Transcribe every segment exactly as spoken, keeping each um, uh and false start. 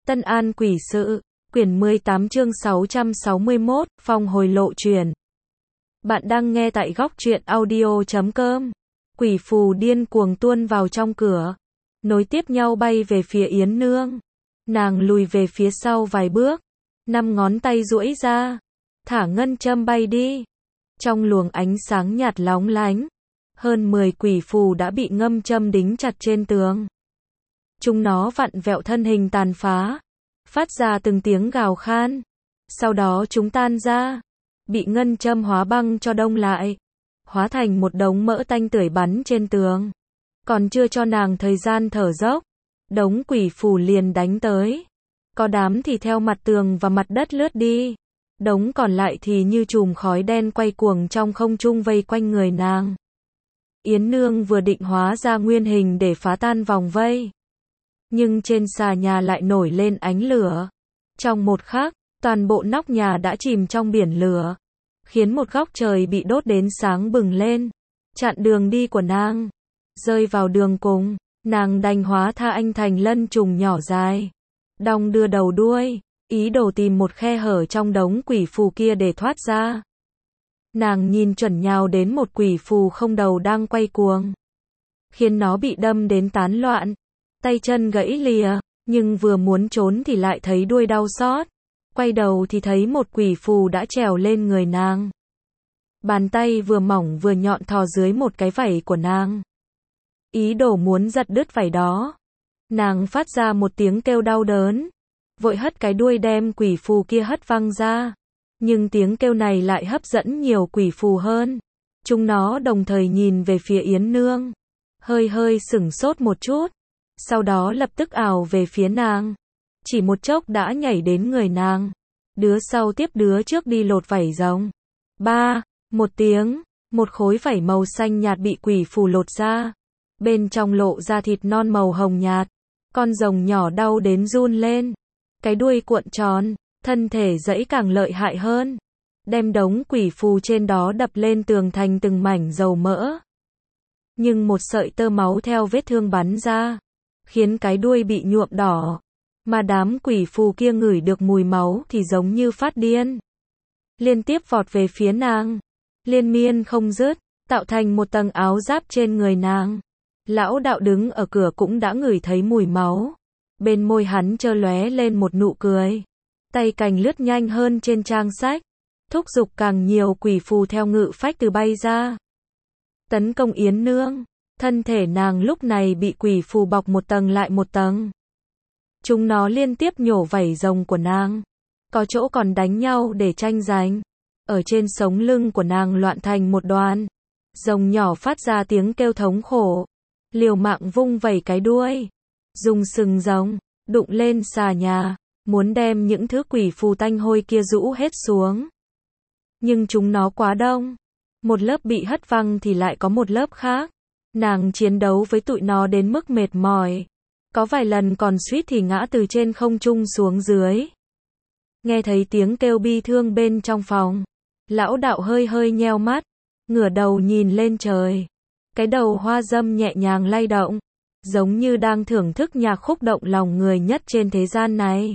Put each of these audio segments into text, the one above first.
Tân An Quỷ Sự, quyển mười tám chương sáu trăm sáu mươi mốt, Phong hồi lộ truyền. Bạn đang nghe tại góc truyện audio chấm com. Quỷ phù điên cuồng tuôn vào trong cửa, nối tiếp nhau bay về phía Yến Nương. Nàng lùi về phía sau vài bước, năm ngón tay duỗi ra, thả ngân châm bay đi. Trong luồng ánh sáng nhạt lóng lánh, hơn mười quỷ phù đã bị ngâm châm đính chặt trên tường. Chúng nó vặn vẹo thân hình tàn phá, phát ra từng tiếng gào khan. Sau đó chúng tan ra, bị ngân châm hóa băng cho đông lại, hóa thành một đống mỡ tanh tưởi bắn trên tường. Còn chưa cho nàng thời gian thở dốc, đống quỷ phù liền đánh tới. Có đám thì theo mặt tường và mặt đất lướt đi, đống còn lại thì như chùm khói đen quay cuồng trong không trung vây quanh người nàng. Yến Nương vừa định hóa ra nguyên hình để phá tan vòng vây, nhưng trên xà nhà lại nổi lên ánh lửa. Trong một khắc, toàn bộ nóc nhà đã chìm trong biển lửa, khiến một góc trời bị đốt đến sáng bừng lên, chặn đường đi của nàng. Rơi vào đường cùng, nàng đành hóa tha anh thành lân trùng nhỏ dài, đong đưa đầu đuôi, ý đồ tìm một khe hở trong đống quỷ phù kia để thoát ra. Nàng nhìn chuẩn nhào đến một quỷ phù không đầu đang quay cuồng, khiến nó bị đâm đến tán loạn, tay chân gãy lìa, nhưng vừa muốn trốn thì lại thấy đuôi đau xót. Quay đầu thì thấy một quỷ phù đã trèo lên người nàng. Bàn tay vừa mỏng vừa nhọn thò dưới một cái vảy của nàng, ý đồ muốn giật đứt vảy đó. Nàng phát ra một tiếng kêu đau đớn, vội hất cái đuôi đem quỷ phù kia hất văng ra. Nhưng tiếng kêu này lại hấp dẫn nhiều quỷ phù hơn. Chúng nó đồng thời nhìn về phía Yến Nương, hơi hơi sửng sốt một chút, sau đó lập tức ào về phía nàng. Chỉ một chốc đã nhảy đến người nàng, đứa sau tiếp đứa trước đi lột vảy rồng. Ba, một tiếng, một khối vảy màu xanh nhạt bị quỷ phù lột ra. Bên trong lộ ra thịt non màu hồng nhạt. Con rồng nhỏ đau đến run lên, cái đuôi cuộn tròn, thân thể giãy càng lợi hại hơn, đem đống quỷ phù trên đó đập lên tường thành từng mảnh dầu mỡ. Nhưng một sợi tơ máu theo vết thương bắn ra, khiến cái đuôi bị nhuộm đỏ, mà đám quỷ phù kia ngửi được mùi máu thì giống như phát điên, liên tiếp vọt về phía nàng, liên miên không dứt, tạo thành một tầng áo giáp trên người nàng. Lão đạo đứng ở cửa cũng đã ngửi thấy mùi máu, bên môi hắn chơ lóe lên một nụ cười, tay cành lướt nhanh hơn trên trang sách, thúc giục càng nhiều quỷ phù theo ngự phách từ bay ra, tấn công Yến Nương. Thân thể nàng lúc này bị quỷ phù bọc một tầng lại một tầng. Chúng nó liên tiếp nhổ vảy rồng của nàng, có chỗ còn đánh nhau để tranh giành. Ở trên sống lưng của nàng loạn thành một đoàn. Rồng nhỏ phát ra tiếng kêu thống khổ, liều mạng vung vẩy cái đuôi, dùng sừng rồng đụng lên xà nhà, muốn đem những thứ quỷ phù tanh hôi kia rũ hết xuống. Nhưng chúng nó quá đông, một lớp bị hất văng thì lại có một lớp khác. Nàng chiến đấu với tụi nó đến mức mệt mỏi, có vài lần còn suýt thì ngã từ trên không trung xuống dưới. Nghe thấy tiếng kêu bi thương bên trong phòng, lão đạo hơi hơi nheo mắt, ngửa đầu nhìn lên trời. Cái đầu hoa dâm nhẹ nhàng lay động, giống như đang thưởng thức nhạc khúc động lòng người nhất trên thế gian này.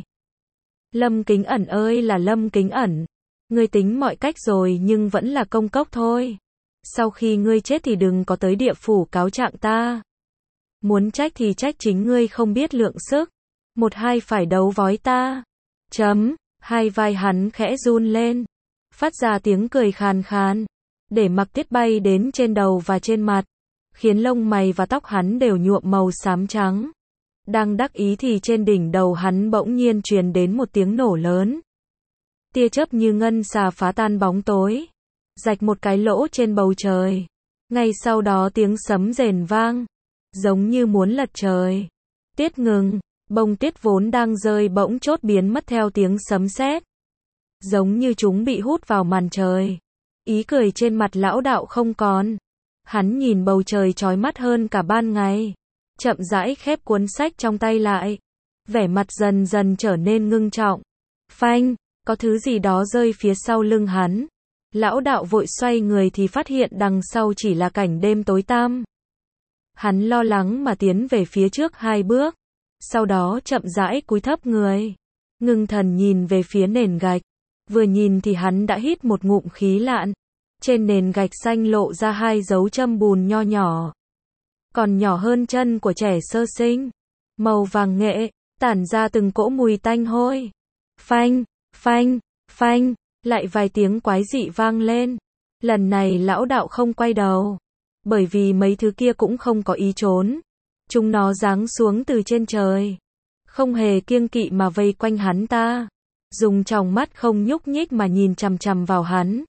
Lâm Kính Ẩn ơi là Lâm Kính Ẩn, ngươi tính mọi cách rồi nhưng vẫn là công cốc thôi. Sau khi ngươi chết thì đừng có tới địa phủ cáo trạng ta. Muốn trách thì trách chính ngươi không biết lượng sức, một hai phải đấu vói ta. Chấm, hai vai hắn khẽ run lên, phát ra tiếng cười khàn khàn, để mặc tiết bay đến trên đầu và trên mặt, khiến lông mày và tóc hắn đều nhuộm màu xám trắng. Đang đắc ý thì trên đỉnh đầu hắn bỗng nhiên truyền đến một tiếng nổ lớn. Tia chớp như ngân xà phá tan bóng tối, rạch một cái lỗ trên bầu trời. Ngay sau đó tiếng sấm rền vang, giống như muốn lật trời. Tiết ngừng, bông tuyết vốn đang rơi bỗng chốt biến mất theo tiếng sấm sét, giống như chúng bị hút vào màn trời. Ý cười trên mặt lão đạo không còn. Hắn nhìn bầu trời chói mắt hơn cả ban ngày, chậm rãi khép cuốn sách trong tay lại, vẻ mặt dần dần trở nên ngưng trọng. Phanh, có thứ gì đó rơi phía sau lưng hắn. Lão đạo vội xoay người thì phát hiện đằng sau chỉ là cảnh đêm tối tăm. Hắn lo lắng mà tiến về phía trước hai bước, sau đó chậm rãi cúi thấp người, ngưng thần nhìn về phía nền gạch. Vừa nhìn thì hắn đã hít một ngụm khí lạn. Trên nền gạch xanh lộ ra hai dấu châm bùn nho nhỏ, còn nhỏ hơn chân của trẻ sơ sinh, màu vàng nghệ, tản ra từng cỗ mùi tanh hôi. Phanh, phanh, phanh, lại vài tiếng quái dị vang lên. Lần này lão đạo không quay đầu, bởi vì mấy thứ kia cũng không có ý trốn. Chúng nó giáng xuống từ trên trời, không hề kiêng kỵ mà vây quanh hắn ta, dùng tròng mắt không nhúc nhích mà nhìn chằm chằm vào hắn.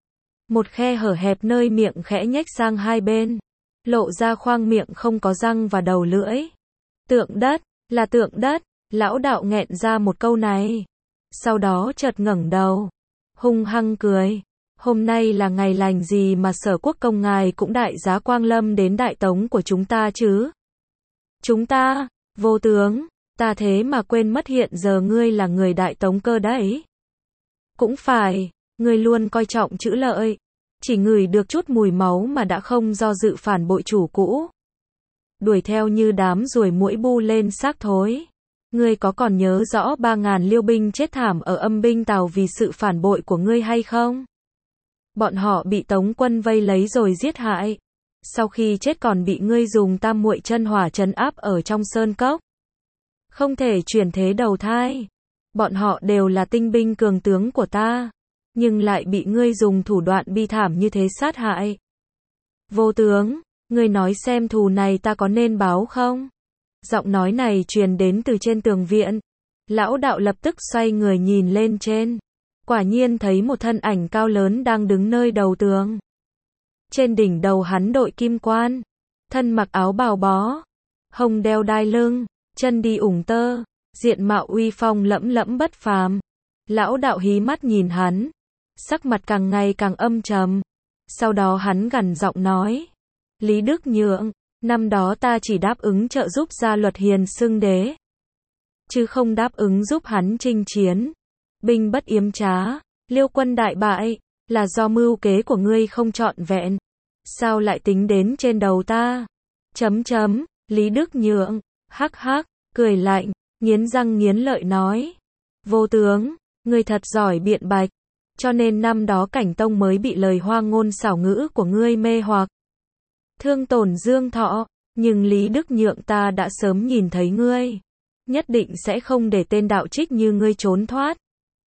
Một khe hở hẹp nơi miệng khẽ nhếch sang hai bên, lộ ra khoang miệng không có răng và đầu lưỡi. Tượng đất, là tượng đất, lão đạo nghẹn ra một câu này. Sau đó chợt ngẩng đầu, hung hăng cười. Hôm nay là ngày lành gì mà Sở Quốc công ngài cũng đại giá quang lâm đến Đại Tống của chúng ta chứ? Chúng ta, Vô tướng, ta thế mà quên mất hiện giờ ngươi là người Đại Tống cơ đấy. Cũng phải, ngươi luôn coi trọng chữ lợi, chỉ ngửi được chút mùi máu mà đã không do dự phản bội chủ cũ, đuổi theo như đám ruồi muỗi bu lên xác thối. Ngươi có còn nhớ rõ ba ngàn liêu binh chết thảm ở Âm binh Tào vì sự phản bội của ngươi hay không? Bọn họ bị Tống quân vây lấy rồi giết hại. Sau khi chết còn bị ngươi dùng tam muội chân hỏa trấn áp ở trong sơn cốc, không thể chuyển thế đầu thai. Bọn họ đều là tinh binh cường tướng của ta, nhưng lại bị ngươi dùng thủ đoạn bi thảm như thế sát hại. Vô tướng, ngươi nói xem thù này ta có nên báo không? Giọng nói này truyền đến từ trên tường viện. Lão đạo lập tức xoay người nhìn lên trên, quả nhiên thấy một thân ảnh cao lớn đang đứng nơi đầu tường. Trên đỉnh đầu hắn đội kim quan, thân mặc áo bào bó, hồng đeo đai lưng, chân đi ủng tơ, diện mạo uy phong lẫm lẫm bất phàm. Lão đạo hí mắt nhìn hắn, sắc mặt càng ngày càng âm trầm. Sau đó hắn gằn giọng nói: Lý Đức Nhượng, năm đó ta chỉ đáp ứng trợ giúp Gia Luật Hiền xưng đế, chứ không đáp ứng giúp hắn chinh chiến. Binh bất yếm trá, Liêu quân đại bại, là do mưu kế của ngươi không trọn vẹn. Sao lại tính đến trên đầu ta? Chấm chấm, Lý Đức Nhượng, hắc hắc, cười lạnh, nghiến răng nghiến lợi nói: Vô tướng, ngươi thật giỏi biện bạch, cho nên năm đó Cảnh Tông mới bị lời hoa ngôn xảo ngữ của ngươi mê hoặc, thương tổn dương thọ. Nhưng Lý Đức Nhượng ta đã sớm nhìn thấy ngươi, nhất định sẽ không để tên đạo trích như ngươi trốn thoát.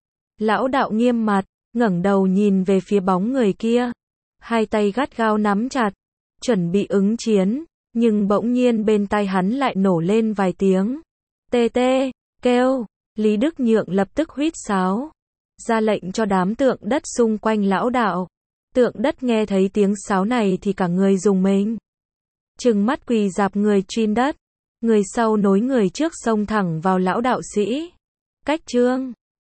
Lão đạo nghiêm mặt, ngẩng đầu nhìn về phía bóng người kia, hai tay gắt gao nắm chặt, chuẩn bị ứng chiến, nhưng bỗng nhiên bên tai hắn lại nổ lên vài tiếng tê tê kêu. Lý Đức Nhượng lập tức huýt sáo, ra lệnh cho đám tượng đất xung quanh lão đạo. Tượng đất nghe thấy tiếng sáo này thì cả người rùng mình, trừng mắt quỳ rạp người trên đất. Người sau nối người trước xông thẳng vào lão đạo sĩ. Cách chương